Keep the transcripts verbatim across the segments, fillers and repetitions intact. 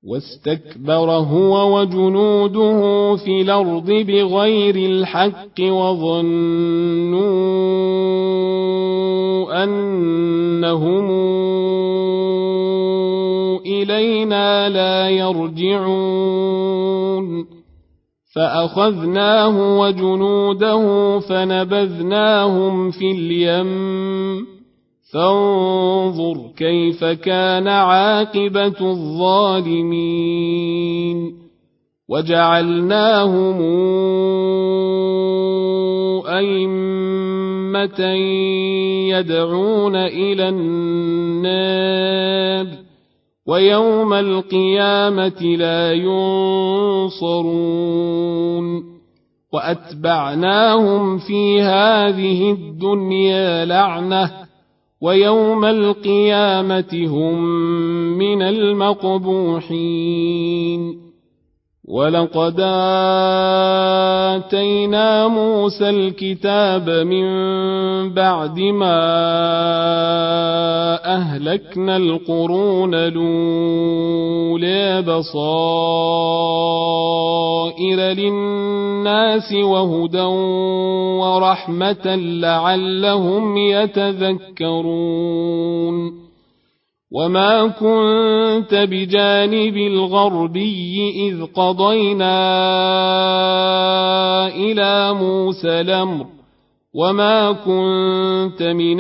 واستكبر هو وجنوده في الأرض بغير الحق وظنوا أنهم إلينا لا يرجعون فأخذناه وجنوده فنبذناهم في اليم فانظر كيف كان عاقبة الظالمين وجعلناهم أئمة يدعون إلى النار ويوم القيامة لا ينصرون وأتبعناهم في هذه الدنيا لعنة ويوم القيامة هم من المقبوحين ولقد آتينا موسى الكتاب من بعد ما أهلكنا القرون الأولى بصائر للناس وهدى ورحمة لعلهم يتذكرون وما كنت بجانب الغربي إذ قضينا إلى موسى الأمر وما كنت من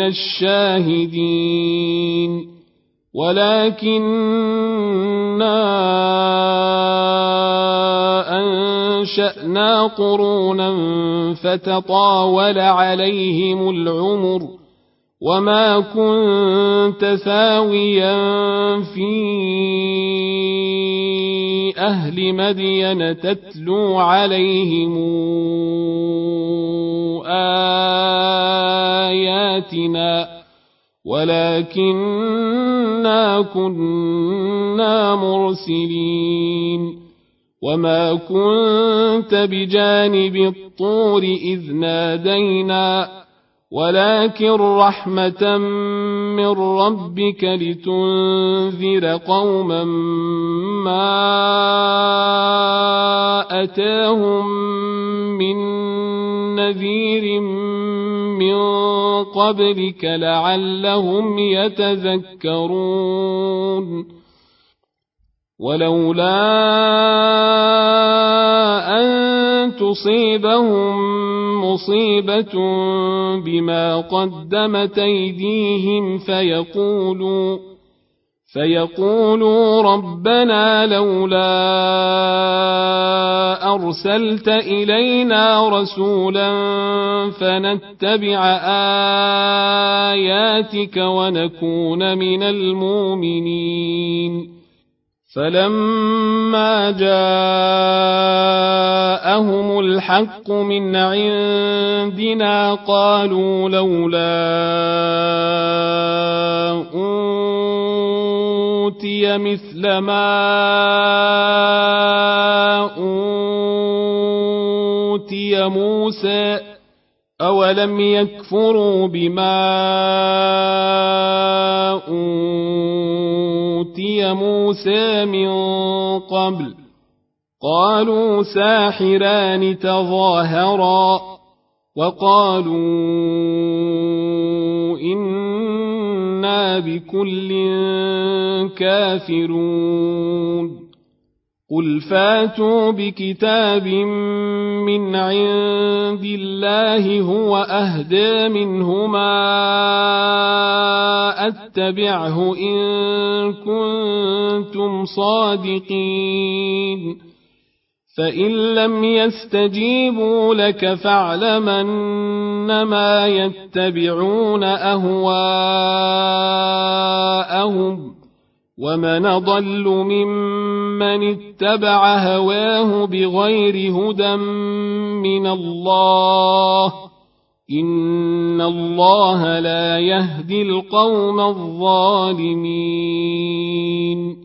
الشاهدين ولكننا أنشأنا قرونا فتطاول عليهم العمر وما كنت ثاويا في أهل مدين تتلو عليهم آياتنا ولكننا كنا مرسلين وما كنت بجانب الطور إذ نادينا ولكن رحمة من ربك لتنذر قوما ما أتاهم من نذير من قبلك لعلهم يتذكرون ولولا أن تصيبهم مصيبة بما قدمت أيديهم فيقولوا فيقولوا ربنا لولا أرسلت إلينا رسولا فنتبع آياتك ونكون من المؤمنين فلما جاءهم الحق من عندنا قالوا لولا أوتي مثل ما أوتي موسى أولم يكفروا بما أوتي موسى من قبل قالوا ساحران تظاهرا وقالوا إنا بكل كافرون قل فاتوا بكتاب من عند الله هو أهدى منهما أتبعه إن كنتم صادقين فإن لم يستجيبوا لك فاعلم أنما يتبعون أهواءهم ومن ضل ممن اتبع هواه بغير هدى من الله إن الله لا يهدي القوم الظالمين